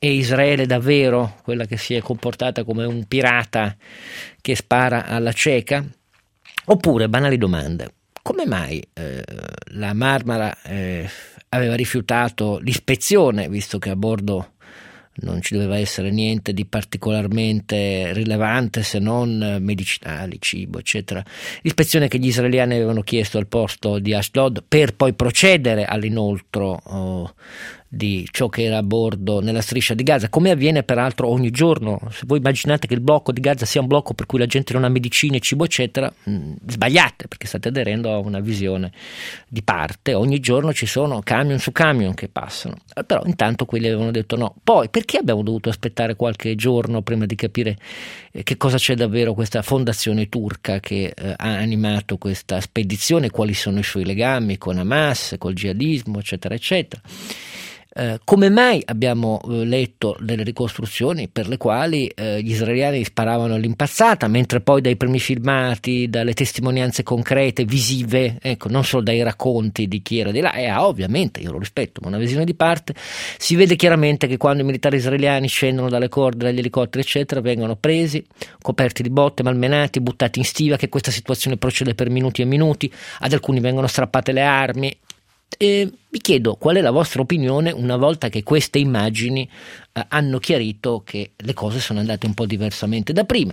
è Israele davvero quella che si è comportata come un pirata che spara alla cieca? Oppure, banali domande, come mai la Marmara aveva rifiutato l'ispezione, visto che a bordo non ci doveva essere niente di particolarmente rilevante se non medicinali, cibo, eccetera. L'ispezione che gli israeliani avevano chiesto al porto di Ashdod per poi procedere all'inoltro di ciò che era a bordo nella striscia di Gaza, come avviene peraltro ogni giorno. Se voi immaginate che il blocco di Gaza sia un blocco per cui la gente non ha medicine, cibo, eccetera, sbagliate, perché state aderendo a una visione di parte. Ogni giorno ci sono camion su camion che passano, però intanto quelli avevano detto no. Poi perché abbiamo dovuto aspettare qualche giorno prima di capire che cosa c'è davvero questa fondazione turca che ha animato questa spedizione, quali sono i suoi legami con Hamas, col jihadismo, eccetera, eccetera? Come mai abbiamo letto delle ricostruzioni per le quali gli israeliani sparavano all'impazzata, mentre poi dai primi filmati, dalle testimonianze concrete, visive, ecco, non solo dai racconti di chi era di là, ovviamente io lo rispetto, ma una visione di parte, si vede chiaramente che quando i militari israeliani scendono dalle corde, dagli elicotteri eccetera, vengono presi, coperti di botte, malmenati, buttati in stiva, che questa situazione procede per minuti e minuti, ad alcuni vengono strappate le armi. E vi chiedo qual è la vostra opinione una volta che queste immagini hanno chiarito che le cose sono andate un po' diversamente da prima.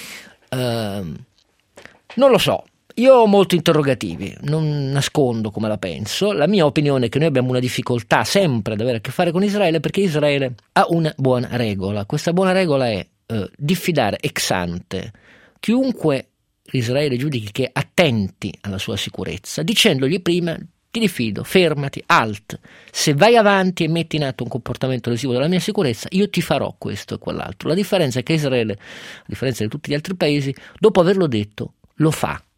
Non lo so, io ho molti interrogativi, non nascondo come la penso. La mia opinione è che noi abbiamo una difficoltà sempre ad avere a che fare con Israele, perché Israele ha una buona regola. Questa buona regola è diffidare ex ante chiunque Israele giudichi che attenti alla sua sicurezza, dicendogli prima: ti diffido, fermati, halt, se vai avanti e metti in atto un comportamento lesivo della mia sicurezza, io ti farò questo e quell'altro. La differenza è che Israele, a differenza di tutti gli altri paesi, dopo averlo detto, lo fa.